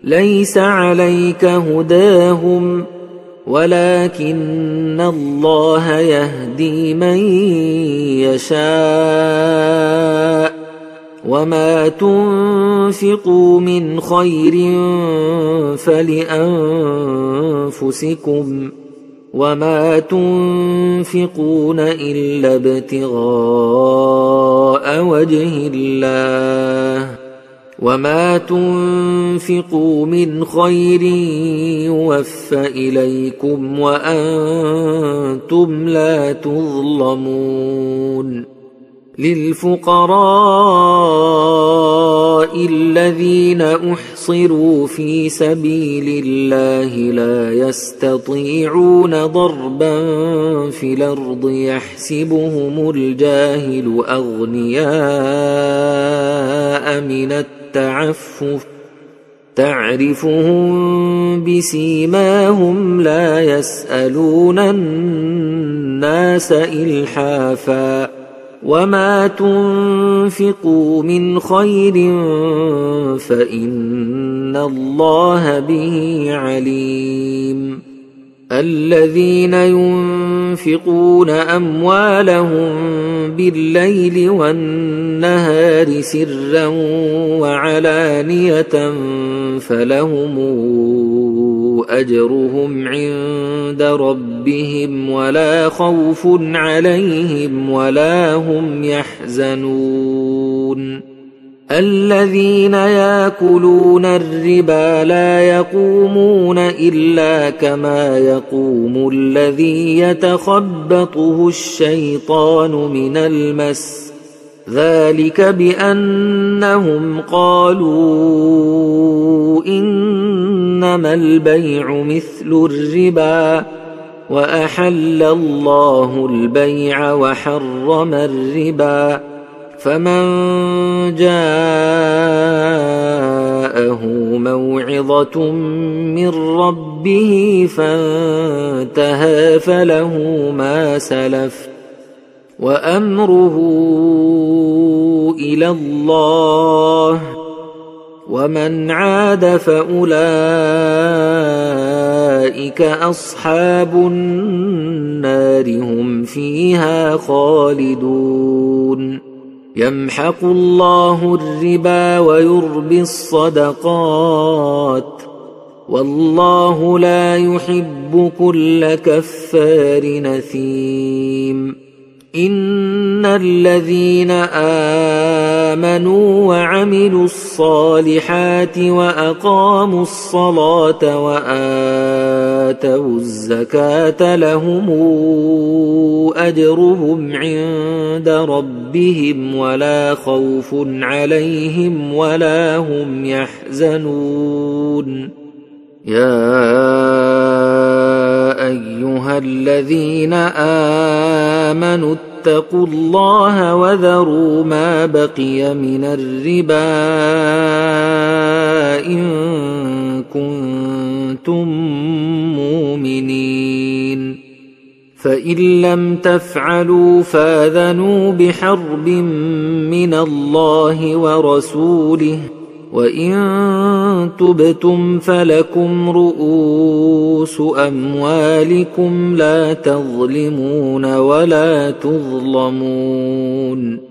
ليس عليك هداهم ولكن الله يهدي من يشاء وما تنفقوا من خير فلأنفسكم وما تنفقون إلا ابتغاء وجه الله وما تنفقوا من خير يوفى إليكم وأنتم لا تظلمون للفقراء الذين أحصروا في سبيل الله لا يستطيعون ضربا في الأرض يحسبهم الجاهل أغنياء من التعفف تعرفهم بسيماهم لا يسألون الناس إلحافا وما تنفقوا من خير فإن الله به عليم الذين ينفقون أموالهم بالليل والنهار سرا وعلانية فلهم أجرهم عند ربهم ولا خوف عليهم ولا هم يحزنون الذين يأكلون الربا لا يقومون إلا كما يقوم الذي يتخبطه الشيطان من المس ذلك بأنهم قالوا إنما البيع مثل الربا وأحل الله البيع وحرم الربا فمن جاءه موعظة من ربه فانتهى فله ما سلف وأمره إلى الله ومن عاد فأولئك أصحاب النار هم فيها خالدون يمحق الله الربا ويربي الصدقات والله لا يحب كل كفار نثيم إن الذين آمنوا وعملوا الصالحات وأقاموا الصلاة وآتوا الزكاة لهم أجرهم عند ربهم ولا خوف عليهم ولا هم يحزنون يا أيها الذين آمنوا اتقوا الله وذروا ما بقي من الربا إن كنتم مؤمنين فإن لم تفعلوا فآذنوا بحرب من الله ورسوله وإن تبتم فلكم رؤوس أموالكم لا تظلمون ولا تظلمون